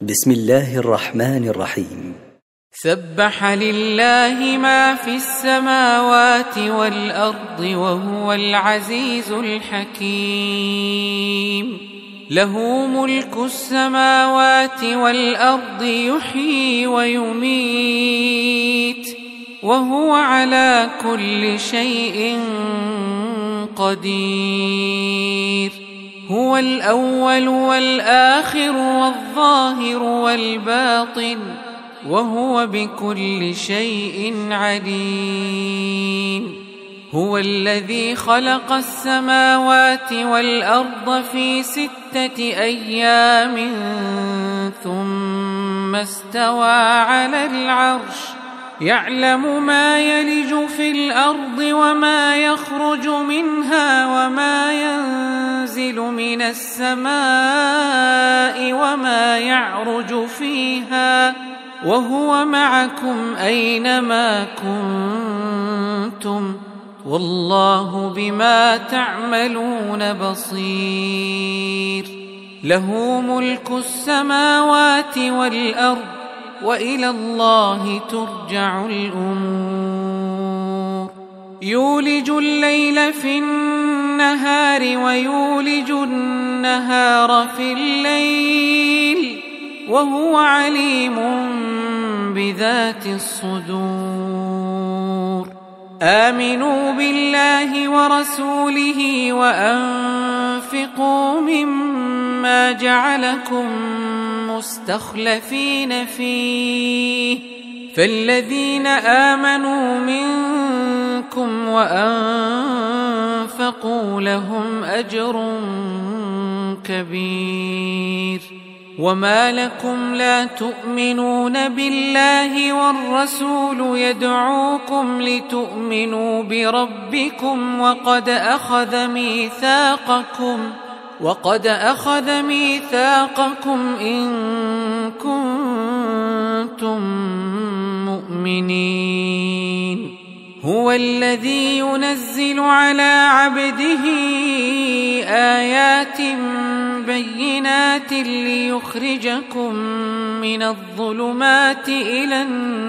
بسم الله الرحمن الرحيم. سبح لله ما في السماوات والأرض وهو العزيز الحكيم. له ملك السماوات والأرض يحيي ويميت وهو على كل شيء قدير. هو الأول والآخر والظاهر والباطن وهو بكل شيء عليم. هو الذي خلق السماوات والأرض في 6 أيام ثم استوى على العرش يعلم ما يلج في الأرض وما يخرج منها وما ينزل من السماء وما يعرج فيها وهو معكم أينما كنتم والله بما تعملون بصير. له ملك السماوات والأرض وإلى الله ترجع الأمور. يولج الليل في النهار ويولج النهار في الليل وهو عليم بذات الصدور. آمنوا بالله ورسوله وأنفقوا مما جعلكم مستخلفين فيه فالذين آمنوا منكم وأنفقوا لهم أجر كبير. وما لكم لا تؤمنون بالله والرسول يدعوكم لتؤمنوا بربكم وقد أخذ ميثاقكم إن كنتم مؤمنين. هو الذي ينزل على عبده آيات بينات ليخرجكم من الظلمات إلى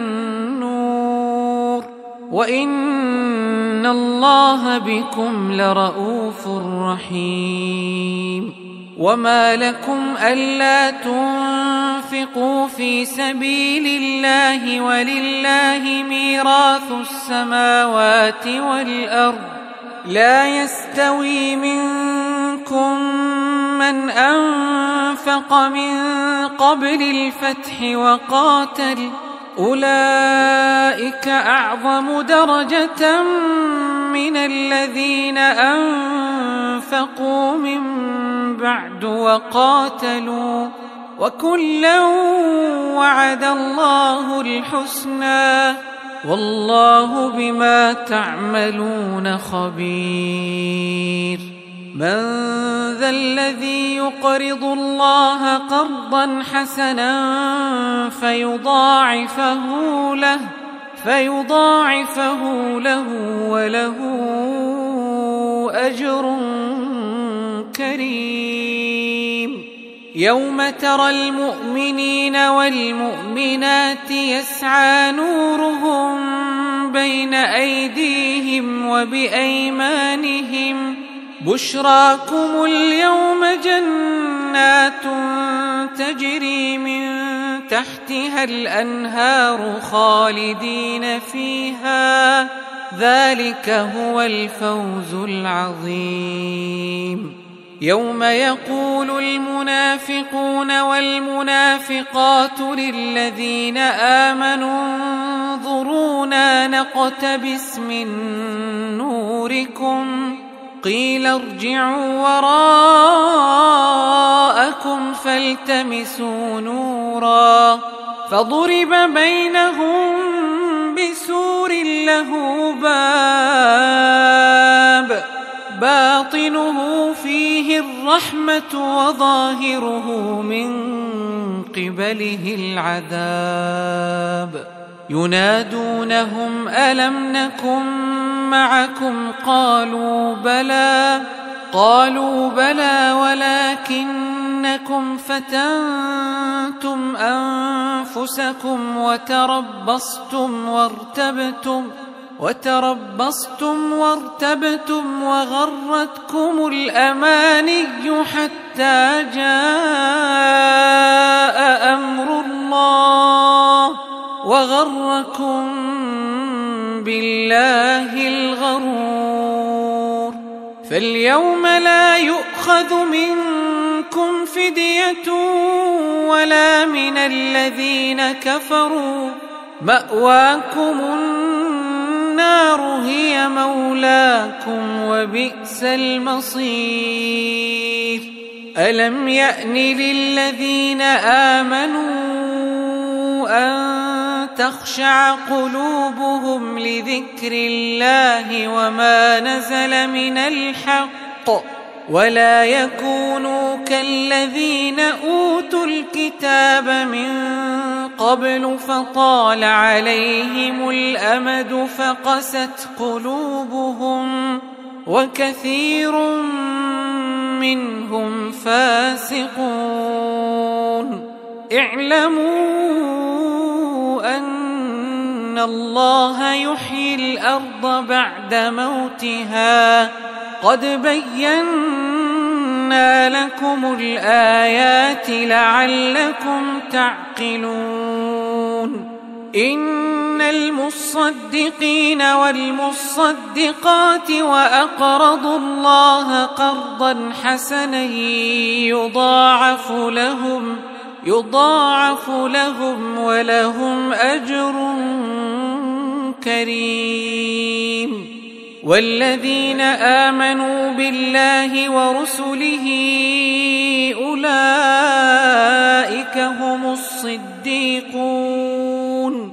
النور وإن الله بكم لرؤوف رحيم. وما لكم ألا تنفقوا في سبيل الله ولله ميراث السماوات والأرض لا يستوي منكم من أنفق من قبل الفتح وقاتل أولئك أعظم درجة من الذين أنفقوا من بعد وقاتلوا وكلا وعد الله الحسنى والله بما تعملون خبير. من ذا الذي يقرض الله قرضا حسنا فيضاعفه له وله أجر كريم. يوم ترى المؤمنين والمؤمنات يسعى نورهم بين أيديهم وبأيمانهم بشراكم اليوم جنات تجري من تحتها الأنهار خالدين فيها ذلك هو الفوز العظيم. يوم يقول المنافقون والمنافقات للذين آمنوا انظرونا نقتبس من نوركم قيل ارجعوا وراءكم فالتمسوا نورا فضرب بينهم بسور له باب باطنه فيه الرحمة وظاهره من قبله العذاب. ينادونهم ألم نكن معكم قالوا بلى ولكنكم فتنتم أنفسكم وتربصتم وارتبتم وغرتكم الأماني حتى جاء أمر الله وغركم بالله الغرور. فاليوم لا يؤخذ منكم فدية ولا من الذين كفروا، مأواكم النار هي مولاكم وبئس المصير. ألم يأن للذين آمنوا أن تخشع قلوبهم لذكر الله وما نزل من الحق ولا يكونوا كالذين أوتوا الكتاب من قبل فطال عليهم الأمد فقست قلوبهم وكثير منهم فاسقون. اعلموا أن الله يحيي الأرض بعد موتها قد بينا لكم الآيات لعلكم تعقلون. إن المصدقين والمصدقات وأقرضوا الله قرضا حسنا يضاعف لهم ولهم أجر كريم. والذين آمنوا بالله ورسله أولئك هم الصديقون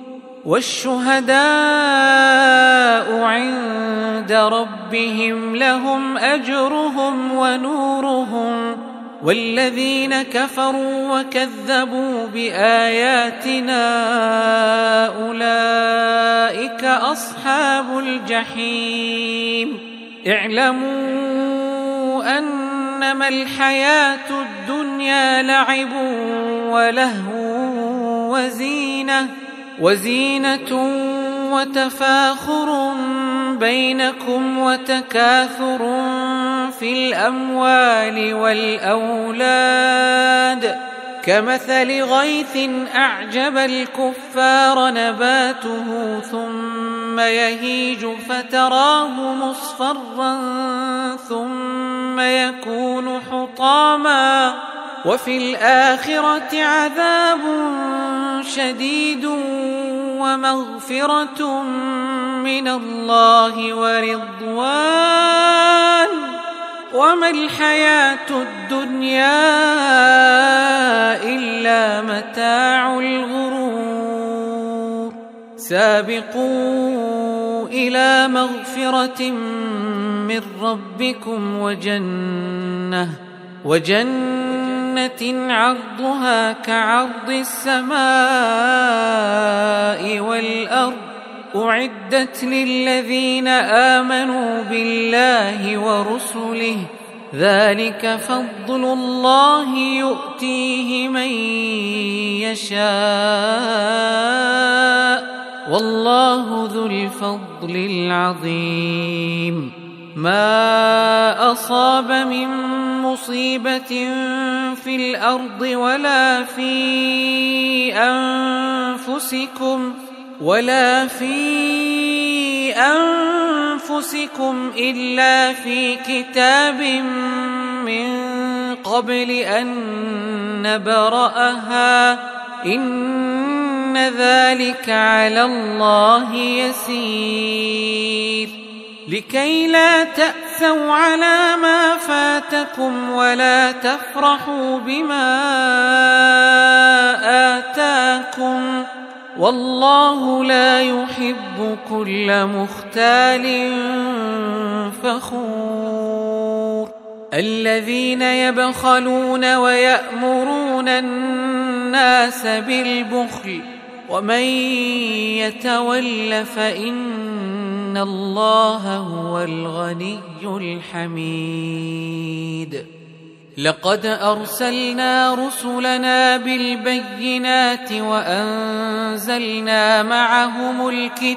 والشهداء عند ربهم لهم أجرهم ونورهم. والذين كفروا وكذبوا بآياتنا أولئك أصحاب الجحيم. اعلموا أنما الحياة الدنيا لعب ولهو وزينة وتفاخر بينكم وتكاثر في الأموال والأولاد كمثل غيث أعجب الكفار نباته ثم يهيج فتراه مصفرا ثم يكون حطاما وفي الآخرة عذاب شديد ومغفرة من الله ورضوان وما الحياة الدنيا إلا متاع الغرور. سابقوا إلى مغفرة من ربكم وجنة عرضها كعرض السماء والأرض أعدت للذين آمنوا بالله ورسله ذلك فضل الله يؤتيه من يشاء والله ذو الفضل العظيم. ما أصاب من مصيبة في الأرض ولا في أنفسكم إلا في كتاب من قبل أن نبرأها إن ذلك على الله يسير. لكي لا تأسوا على ما فاتكم ولا تفرحوا بما آتاكم والله لا يحب كل مختال فخور. الذين يبخلون ويأمرون الناس بالبخل ومن يتول فإن الله هو الغني الحميد. لقد أرسلنا رسلنا بالبينات وأنزلنا معهم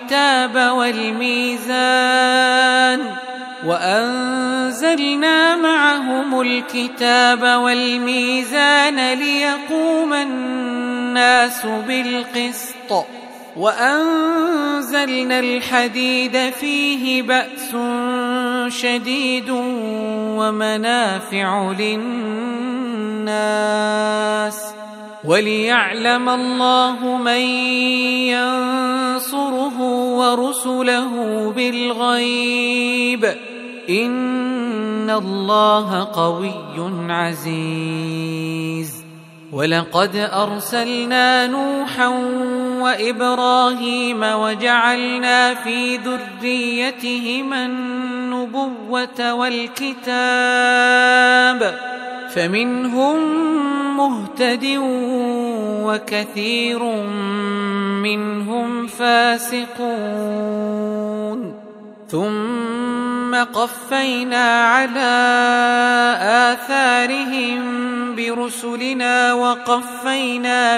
الكتاب والميزان ليقوم الناس بالقسط وأنزلنا الحديد فيه بأس شديد ومنافع للناس وليعلم الله من ينصره ورسله بالغيب إن الله قوي عزيز. ولقد أرسلنا نوحا وإبراهيم وجعلنا في ذريتهما النبوة والكتاب فمنهم مهتد وكثير منهم فاسقون. ثم قفينا على آثارهم برسلنا وقفينا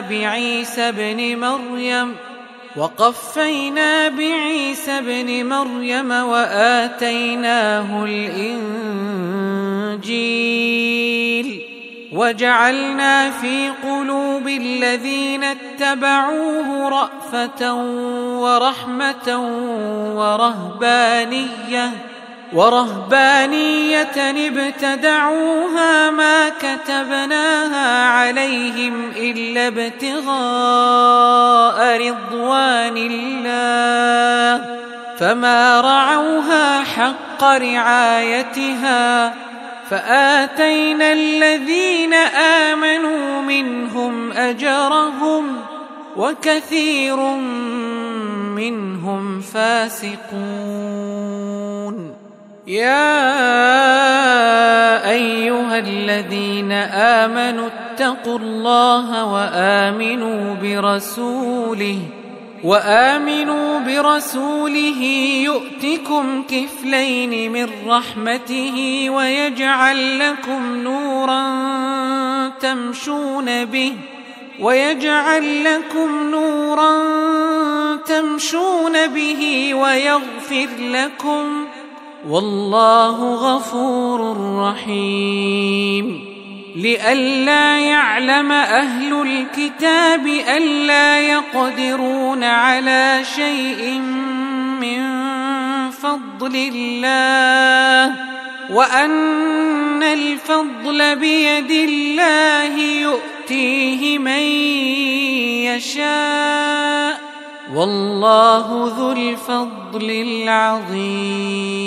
بعيسى ابن مريم وآتيناه الإنجيل وجعلنا في قلوب الذين اتبعوه رأفة ورحمة ورهبانية ابتدعوها ما كتبناها عليهم إلا ابتغاء رضوان الله فما رعوها حق رعايتها فآتينا الذين آمنوا منهم أجرهم وكثير منهم فاسقون. يا أيها الذين آمنوا اتقوا الله وآمنوا برسوله يؤتكم كفلين من رحمته ويجعل لكم نورا تمشون به ويغفر لكم والله غفور رحيم. لئلا يعلم أهل الكتاب ألا يقدرون على شيء من فضل الله وأن الفضل بيد الله يؤتيه من يشاء والله ذو الفضل العظيم.